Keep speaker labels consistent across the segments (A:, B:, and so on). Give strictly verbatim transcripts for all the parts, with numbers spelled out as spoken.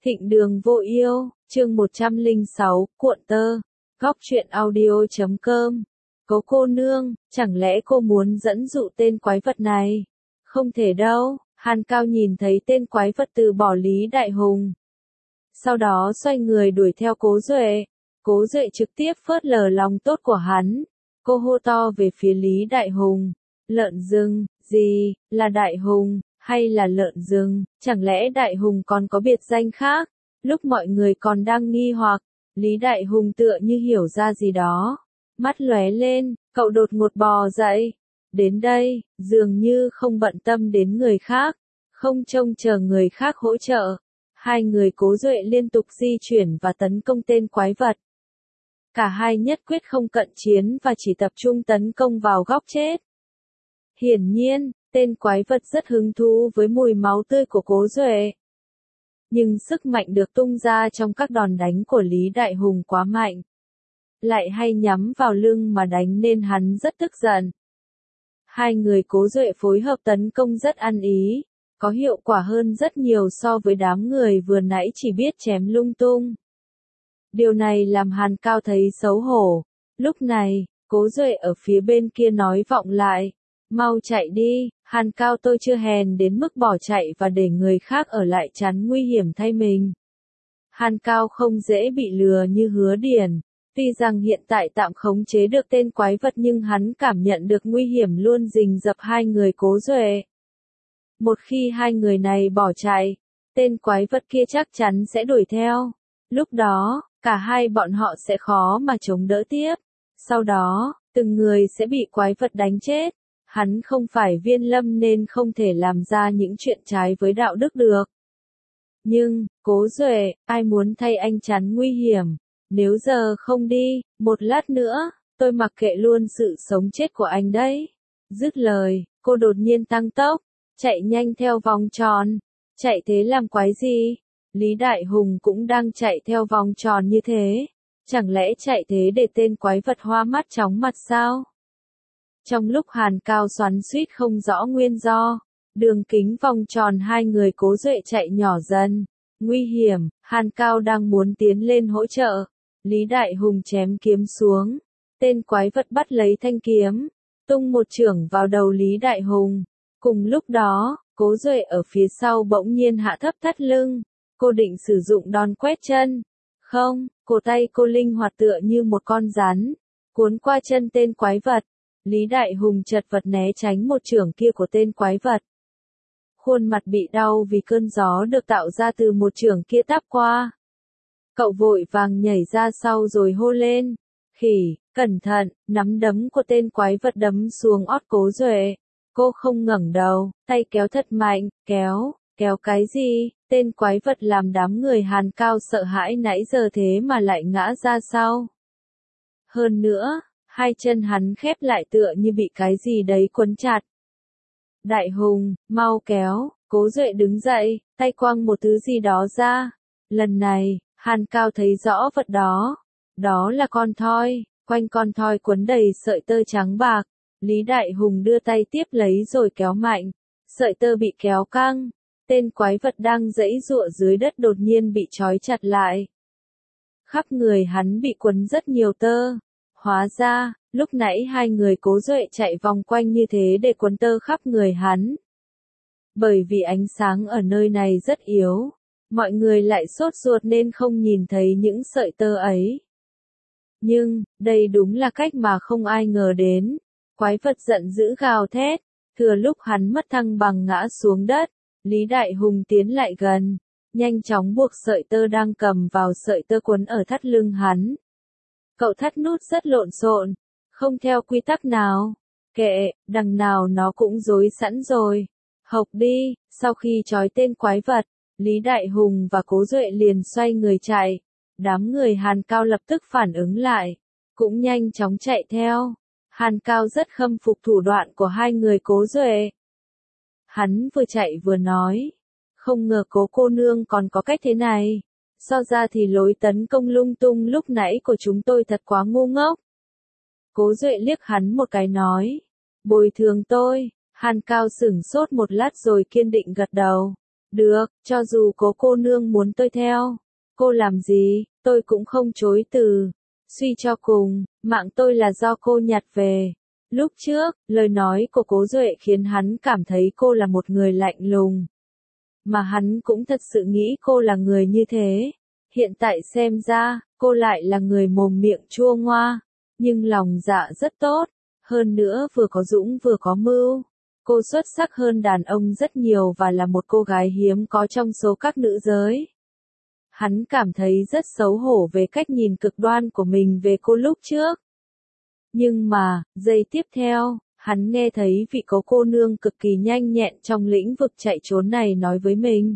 A: Thịnh Đường Vô Yêu, chương một trăm lẻ sáu, cuộn tơ, góc truyện audio chấm com. Cố cô nương, chẳng lẽ cô muốn dẫn dụ tên quái vật này? Không thể đâu, Hàn Cao nhìn thấy tên quái vật từ bỏ Lý Đại Hùng. Sau đó xoay người đuổi theo Cố Duệ. Cố Duệ trực tiếp phớt lờ lòng tốt của hắn. Cô hô to về phía Lý Đại Hùng. Lợn rừng, gì, là Đại Hùng, hay là lợn rừng, chẳng lẽ Đại Hùng còn có biệt danh khác? Lúc mọi người còn đang nghi hoặc, Lý Đại Hùng tựa như hiểu ra gì đó. Mắt lóe lên, cậu đột ngột bò dậy. Đến đây, dường như không bận tâm đến người khác, không trông chờ người khác hỗ trợ. Hai người Cố Duệ liên tục di chuyển và tấn công tên quái vật. Cả hai nhất quyết không cận chiến và chỉ tập trung tấn công vào góc chết. Hiển nhiên, tên quái vật rất hứng thú với mùi máu tươi của Cố Duệ. Nhưng sức mạnh được tung ra trong các đòn đánh của Lý Đại Hùng quá mạnh. Lại hay nhắm vào lưng mà đánh nên hắn rất tức giận. Hai người Cố Duệ phối hợp tấn công rất ăn ý, có hiệu quả hơn rất nhiều so với đám người vừa nãy chỉ biết chém lung tung. Điều này làm Hàn Cao thấy xấu hổ. Lúc này, Cố Duệ ở phía bên kia nói vọng lại. Mau chạy đi, Hàn Cao, tôi chưa hèn đến mức bỏ chạy và để người khác ở lại chắn nguy hiểm thay mình. Hàn Cao không dễ bị lừa như Hứa Điển. Tuy rằng hiện tại tạm khống chế được tên quái vật nhưng hắn cảm nhận được nguy hiểm luôn rình rập hai người Cố Duệ. Một khi hai người này bỏ chạy, tên quái vật kia chắc chắn sẽ đuổi theo. Lúc đó, cả hai bọn họ sẽ khó mà chống đỡ tiếp. Sau đó, từng người sẽ bị quái vật đánh chết. Hắn không phải Viên Lâm nên không thể làm ra những chuyện trái với đạo đức được. Nhưng, Cố Duệ, ai muốn thay anh chắn nguy hiểm? Nếu giờ không đi, một lát nữa, tôi mặc kệ luôn sự sống chết của anh đấy. Dứt lời, cô đột nhiên tăng tốc, chạy nhanh theo vòng tròn. Chạy thế làm quái gì? Lý Đại Hùng cũng đang chạy theo vòng tròn như thế. Chẳng lẽ chạy thế để tên quái vật hoa mắt chóng mặt sao? Trong lúc Hàn Cao xoắn xuýt không rõ nguyên do, đường kính vòng tròn hai người Cố Duệ chạy nhỏ dần. Nguy hiểm, Hàn Cao đang muốn tiến lên hỗ trợ. Lý Đại Hùng chém kiếm xuống. Tên quái vật bắt lấy thanh kiếm, tung một chưởng vào đầu Lý Đại Hùng. Cùng lúc đó, Cố Duệ ở phía sau bỗng nhiên hạ thấp thắt lưng. Cô định sử dụng đòn quét chân. Không, cổ tay cô linh hoạt tựa như một con rắn, cuốn qua chân tên quái vật. Lý Đại Hùng chật vật né tránh một chưởng kia của tên quái vật. Khuôn mặt bị đau vì cơn gió được tạo ra từ một chưởng kia táp qua. Cậu vội vàng nhảy ra sau rồi hô lên. Khỉ, cẩn thận, nắm đấm của tên quái vật đấm xuống ót Cố Duệ. Cô không ngẩng đầu, tay kéo thật mạnh, kéo, kéo cái gì? Tên quái vật làm đám người Hàn Cao sợ hãi nãy giờ thế mà lại ngã ra sau. Hơn nữa, hai chân hắn khép lại tựa như bị cái gì đấy quấn chặt. Đại Hùng, mau kéo, Cố Duệ đứng dậy, tay quăng một thứ gì đó ra. Lần này, Hàn Cao thấy rõ vật đó. Đó là con thoi, quanh con thoi quấn đầy sợi tơ trắng bạc. Lý Đại Hùng đưa tay tiếp lấy rồi kéo mạnh. Sợi tơ bị kéo căng. Tên quái vật đang giãy giụa dưới đất đột nhiên bị trói chặt lại. Khắp người hắn bị quấn rất nhiều tơ. Hóa ra, lúc nãy hai người Cố Duệ chạy vòng quanh như thế để quấn tơ khắp người hắn. Bởi vì ánh sáng ở nơi này rất yếu, mọi người lại sốt ruột nên không nhìn thấy những sợi tơ ấy. Nhưng, đây đúng là cách mà không ai ngờ đến. Quái vật giận dữ gào thét, thừa lúc hắn mất thăng bằng ngã xuống đất. Lý Đại Hùng tiến lại gần, nhanh chóng buộc sợi tơ đang cầm vào sợi tơ quấn ở thắt lưng hắn. Cậu thắt nút rất lộn xộn, không theo quy tắc nào. Kệ, đằng nào nó cũng rối sẵn rồi. Hộc đi, sau khi trói tên quái vật, Lý Đại Hùng và Cố Duệ liền xoay người chạy. Đám người Hàn Cao lập tức phản ứng lại, cũng nhanh chóng chạy theo. Hàn Cao rất khâm phục thủ đoạn của hai người Cố Duệ. Hắn vừa chạy vừa nói, không ngờ Cố cô nương còn có cách thế này. So ra thì lối tấn công lung tung lúc nãy của chúng tôi thật quá ngu ngốc. Cố Duệ liếc hắn một cái nói, bồi thường tôi. Hàn Cao sửng sốt một lát rồi kiên định gật đầu. Được, cho dù cố cô nương muốn tôi theo. Cô làm gì, tôi cũng không chối từ. Suy cho cùng, mạng tôi là do cô nhặt về. Lúc trước, lời nói của Cố Duệ khiến hắn cảm thấy cô là một người lạnh lùng. Mà hắn cũng thật sự nghĩ cô là người như thế. Hiện tại xem ra, cô lại là người mồm miệng chua ngoa, nhưng lòng dạ rất tốt, hơn nữa vừa có dũng vừa có mưu. Cô xuất sắc hơn đàn ông rất nhiều và là một cô gái hiếm có trong số các nữ giới. Hắn cảm thấy rất xấu hổ về cách nhìn cực đoan của mình về cô lúc trước. Nhưng mà, giây tiếp theo, hắn nghe thấy vị cố cô nương cực kỳ nhanh nhẹn trong lĩnh vực chạy trốn này nói với mình.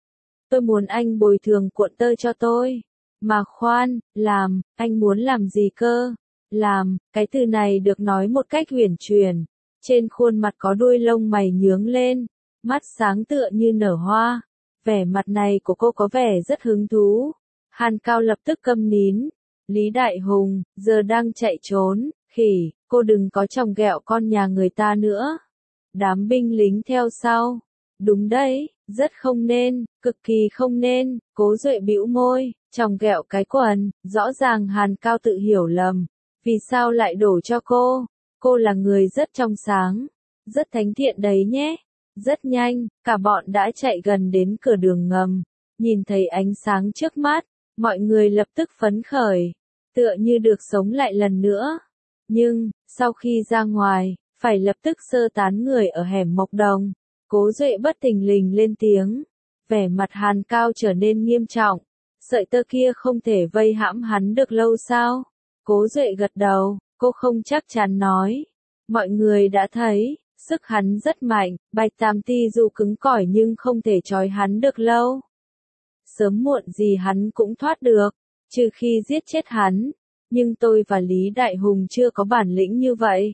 A: Tôi muốn anh bồi thường cuộn tơ cho tôi. Mà khoan, làm, anh muốn làm gì cơ? Làm, cái từ này được nói một cách huyền chuyển. Trên khuôn mặt có đuôi lông mày nhướng lên, mắt sáng tựa như nở hoa. Vẻ mặt này của cô có vẻ rất hứng thú. Hàn Cao lập tức câm nín. Lý Đại Hùng, giờ đang chạy trốn, khỉ, cô đừng có chòng ghẹo con nhà người ta nữa. Đám binh lính theo sau. Đúng đấy, rất không nên, cực kỳ không nên, Cố Duệ bĩu môi, chòng ghẹo cái quần, rõ ràng Hàn Cao tự hiểu lầm. Vì sao lại đổ cho cô? Cô là người rất trong sáng, rất thánh thiện đấy nhé. Rất nhanh, cả bọn đã chạy gần đến cửa đường ngầm, nhìn thấy ánh sáng trước mắt, mọi người lập tức phấn khởi, tựa như được sống lại lần nữa. Nhưng, sau khi ra ngoài, phải lập tức sơ tán người ở hẻm Mộc Đồng. Cố Duệ bất thình lình lên tiếng, vẻ mặt Hàn Cao trở nên nghiêm trọng, sợi tơ kia không thể vây hãm hắn được lâu sao? Cố Duệ gật đầu, cô không chắc chắn nói, mọi người đã thấy, sức hắn rất mạnh, Bạch Tam Ti dù cứng cỏi nhưng không thể trói hắn được lâu. Sớm muộn gì hắn cũng thoát được, trừ khi giết chết hắn, nhưng tôi và Lý Đại Hùng chưa có bản lĩnh như vậy.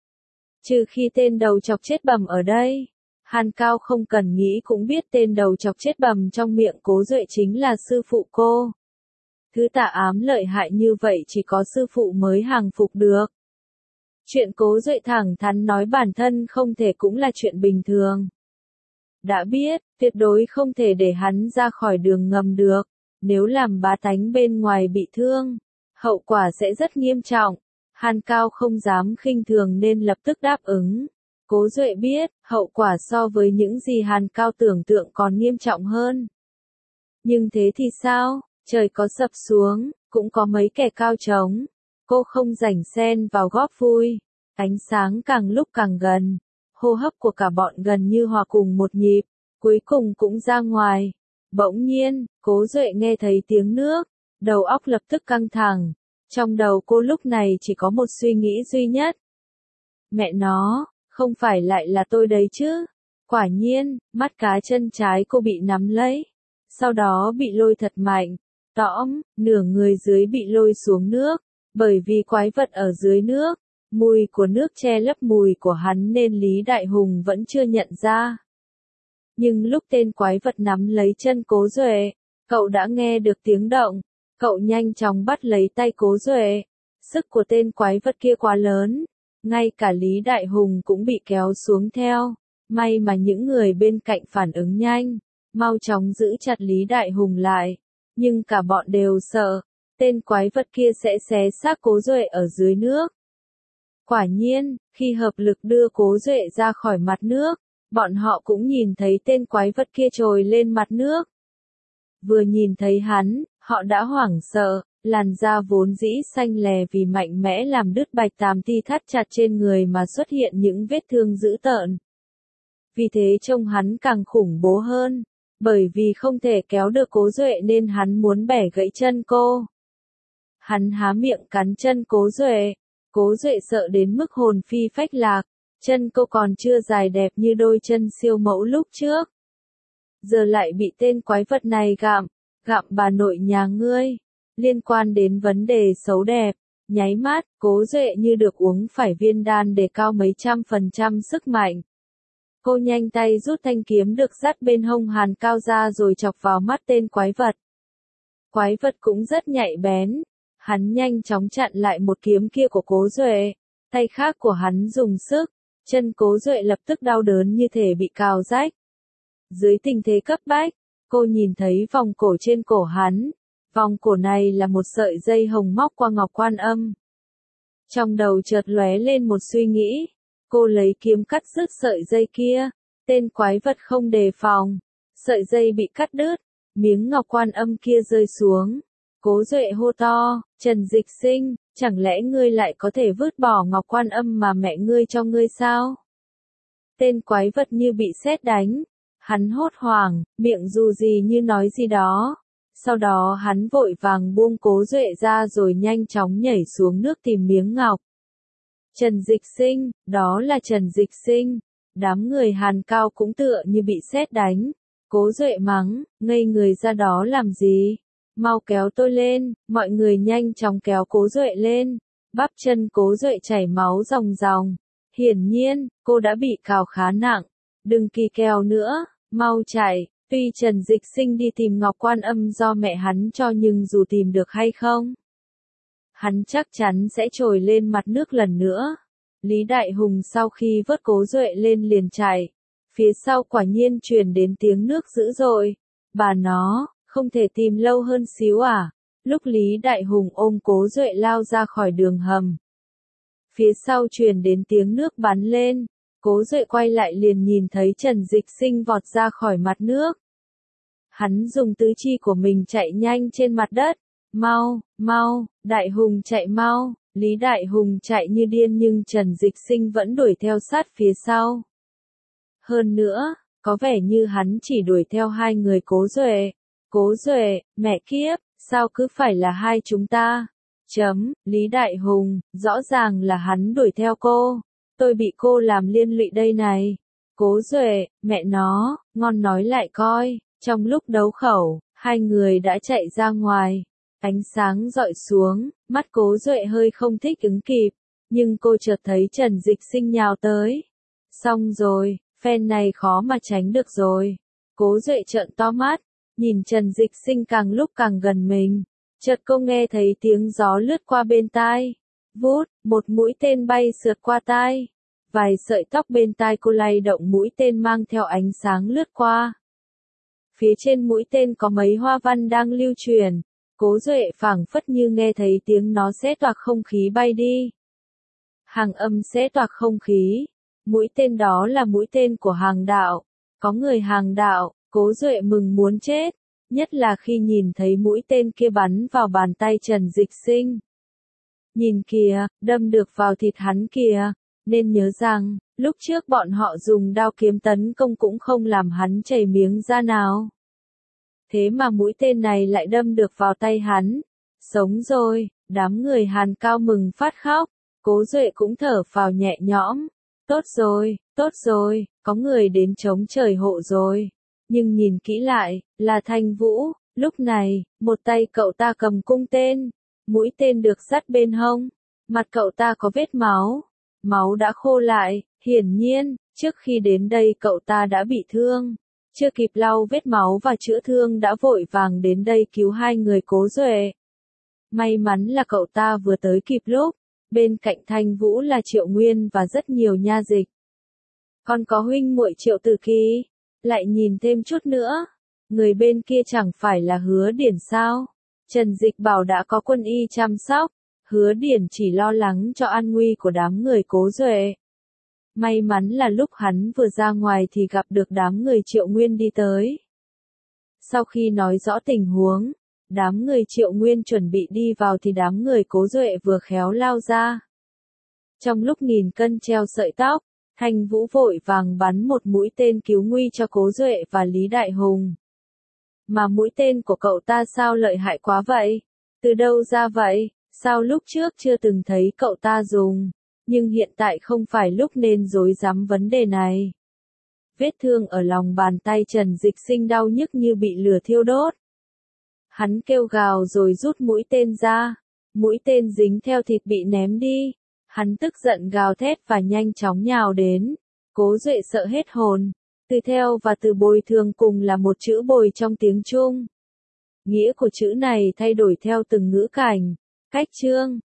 A: Trừ khi tên đầu chọc chết bầm ở đây. Hàn Cao không cần nghĩ cũng biết tên đầu chọc chết bầm trong miệng Cố Duệ chính là sư phụ cô. Thứ tà ám lợi hại như vậy chỉ có sư phụ mới hàng phục được. Chuyện Cố Duệ thẳng thắn nói bản thân không thể cũng là chuyện bình thường. Đã biết, tuyệt đối không thể để hắn ra khỏi đường ngầm được. Nếu làm bá tánh bên ngoài bị thương, hậu quả sẽ rất nghiêm trọng. Hàn Cao không dám khinh thường nên lập tức đáp ứng. Cố Duệ biết, hậu quả so với những gì Hàn Cao tưởng tượng còn nghiêm trọng hơn. Nhưng thế thì sao? Trời có sập xuống, cũng có mấy kẻ cao trống. Cô không rảnh xen vào góp vui. Ánh sáng càng lúc càng gần. Hô hấp của cả bọn gần như hòa cùng một nhịp. Cuối cùng cũng ra ngoài. Bỗng nhiên, Cố Duệ nghe thấy tiếng nước. Đầu óc lập tức căng thẳng. Trong đầu cô lúc này chỉ có một suy nghĩ duy nhất. Mẹ nó, không phải lại là tôi đấy chứ? Quả nhiên, mắt cá chân trái cô bị nắm lấy. Sau đó bị lôi thật mạnh. Tõm, nửa người dưới bị lôi xuống nước. Bởi vì quái vật ở dưới nước, mùi của nước che lấp mùi của hắn nên Lý Đại Hùng vẫn chưa nhận ra. Nhưng lúc tên quái vật nắm lấy chân Cố Duệ, cậu đã nghe được tiếng động. Cậu nhanh chóng bắt lấy tay Cố Duệ. Sức của tên quái vật kia quá lớn. Ngay cả Lý Đại Hùng cũng bị kéo xuống theo. May mà những người bên cạnh phản ứng nhanh, mau chóng giữ chặt Lý Đại Hùng lại. Nhưng cả bọn đều sợ, tên quái vật kia sẽ xé xác Cố Duệ ở dưới nước. Quả nhiên, khi hợp lực đưa Cố Duệ ra khỏi mặt nước, bọn họ cũng nhìn thấy tên quái vật kia trồi lên mặt nước. Vừa nhìn thấy hắn, họ đã hoảng sợ, làn da vốn dĩ xanh lè vì mạnh mẽ làm đứt Bạch Tam Ti thắt chặt trên người mà xuất hiện những vết thương dữ tợn. Vì thế trông hắn càng khủng bố hơn, bởi vì không thể kéo được Cố Duệ nên hắn muốn bẻ gãy chân cô. Hắn há miệng cắn chân Cố Duệ, Cố Duệ sợ đến mức hồn phi phách lạc, chân cô còn chưa dài đẹp như đôi chân siêu mẫu lúc trước. Giờ lại bị tên quái vật này gặm, gặm bà nội nhà ngươi. Liên quan đến vấn đề xấu đẹp, nháy mắt, Cố Duệ như được uống phải viên đan để cao mấy trăm phần trăm sức mạnh. Cô nhanh tay rút thanh kiếm được dắt bên hông Hàn Cao ra rồi chọc vào mắt tên quái vật. Quái vật cũng rất nhạy bén. Hắn nhanh chóng chặn lại một kiếm kia của Cố Duệ. Tay khác của hắn dùng sức. Chân Cố Duệ lập tức đau đớn như thể bị cào rách. Dưới tình thế cấp bách, cô nhìn thấy vòng cổ trên cổ hắn. Vòng cổ này là một sợi dây hồng móc qua ngọc quan âm. Trong đầu chợt lóe lên một suy nghĩ. Cô lấy kiếm cắt đứt sợi dây kia. Tên quái vật không đề phòng. Sợi dây bị cắt đứt. Miếng ngọc quan âm kia rơi xuống. Cố Duệ hô to, Trần Dịch Sinh, chẳng lẽ ngươi lại có thể vứt bỏ ngọc quan âm mà mẹ ngươi cho ngươi sao? Tên quái vật như bị sét đánh. Hắn hốt hoảng, miệng dù gì như nói gì đó. Sau đó hắn vội vàng buông Cố Duệ ra rồi nhanh chóng nhảy xuống nước tìm miếng ngọc. Trần Dịch Sinh, đó là Trần Dịch Sinh. Đám người Hàn Cao cũng tựa như bị sét đánh. Cố Duệ mắng, ngây người ra đó làm gì? Mau kéo tôi lên, mọi người nhanh chóng kéo Cố Duệ lên. Bắp chân Cố Duệ chảy máu ròng ròng. Hiển nhiên, cô đã bị cào khá nặng. Đừng kỳ kèo nữa, mau chạy. Tuy Trần Dịch Sinh đi tìm ngọc quan âm do mẹ hắn cho nhưng dù tìm được hay không, hắn chắc chắn sẽ trồi lên mặt nước lần nữa. Lý Đại Hùng sau khi vớt Cố Duệ lên liền chạy. Phía sau quả nhiên truyền đến tiếng nước dữ dội. Bà nó, không thể tìm lâu hơn xíu à? Lúc Lý Đại Hùng ôm Cố Duệ lao ra khỏi đường hầm. Phía sau truyền đến tiếng nước bắn lên. Cố Duệ quay lại liền nhìn thấy Trần Dịch Sinh vọt ra khỏi mặt nước. Hắn dùng tứ chi của mình chạy nhanh trên mặt đất. Mau, mau, Đại Hùng chạy mau. Lý Đại Hùng chạy như điên nhưng Trần Dịch Sinh vẫn đuổi theo sát phía sau. Hơn nữa, có vẻ như hắn chỉ đuổi theo hai người Cố Duệ. Cố Duệ, mẹ kiếp, sao cứ phải là hai chúng ta? Chấm, Lý Đại Hùng, rõ ràng là hắn đuổi theo cô. Tôi bị cô làm liên lụy đây này. Cố Duệ, mẹ nó, ngon nói lại coi. Trong lúc đấu khẩu, hai người đã chạy ra ngoài. Ánh sáng dọi xuống, mắt Cố Duệ hơi không thích ứng kịp. Nhưng cô chợt thấy Trần Dịch Sinh nhào tới. Xong rồi, phen này khó mà tránh được rồi. Cố Duệ trợn to mắt, nhìn Trần Dịch Sinh càng lúc càng gần mình. Chợt cô nghe thấy tiếng gió lướt qua bên tai. Vút, một mũi tên bay sượt qua tai. Vài sợi tóc bên tai cô lay động mũi tên mang theo ánh sáng lướt qua. Phía trên mũi tên có mấy hoa văn đang lưu truyền. Cố Duệ phảng phất như nghe thấy tiếng nó xé toạc không khí bay đi. Hàng âm xé toạc không khí. Mũi tên đó là mũi tên của hàng đạo. Có người hàng đạo, Cố Duệ mừng muốn chết. Nhất là khi nhìn thấy mũi tên kia bắn vào bàn tay Trần Dịch Sinh. Nhìn kìa, đâm được vào thịt hắn kìa. Nên nhớ rằng, lúc trước bọn họ dùng đao kiếm tấn công cũng không làm hắn chảy miếng da nào. Thế mà mũi tên này lại đâm được vào tay hắn. Sống rồi, đám người Hàn Cao mừng phát khóc. Cố Duệ cũng thở phào nhẹ nhõm. Tốt rồi, tốt rồi, có người đến chống trời hộ rồi. Nhưng nhìn kỹ lại, là Thanh Vũ. Lúc này, một tay cậu ta cầm cung tên. Mũi tên được dắt bên hông. Mặt cậu ta có vết máu. Máu đã khô lại, hiển nhiên, trước khi đến đây cậu ta đã bị thương. Chưa kịp lau vết máu và chữa thương đã vội vàng đến đây cứu hai người Cố Duệ. May mắn là cậu ta vừa tới kịp lúc. Bên cạnh Thanh Vũ là Triệu Nguyên và rất nhiều nha dịch. Còn có huynh muội Triệu Tử Kỳ. Lại nhìn thêm chút nữa. Người bên kia chẳng phải là Hứa Điển sao? Trần Dịch bảo đã có quân y chăm sóc. Hứa Điển chỉ lo lắng cho an nguy của đám người Cố Duệ. May mắn là lúc hắn vừa ra ngoài thì gặp được đám người Triệu Nguyên đi tới. Sau khi nói rõ tình huống, đám người Triệu Nguyên chuẩn bị đi vào thì đám người Cố Duệ vừa khéo lao ra. Trong lúc nghìn cân treo sợi tóc, Thanh Vũ vội vàng bắn một mũi tên cứu nguy cho Cố Duệ và Lý Đại Hùng. Mà mũi tên của cậu ta sao lợi hại quá vậy? Từ đâu ra vậy? Sao lúc trước chưa từng thấy cậu ta dùng? Nhưng hiện tại không phải lúc nên rối rắm vấn đề này. Vết thương ở lòng bàn tay Trần Dịch Sinh đau nhức như bị lửa thiêu đốt. Hắn kêu gào rồi rút mũi tên ra. Mũi tên dính theo thịt bị ném đi. Hắn tức giận gào thét và nhanh chóng nhào đến. Cố Duệ sợ hết hồn. Từ theo và từ bồi thường cùng là một chữ bồi trong tiếng Trung. Nghĩa của chữ này thay đổi theo từng ngữ cảnh, cách chương.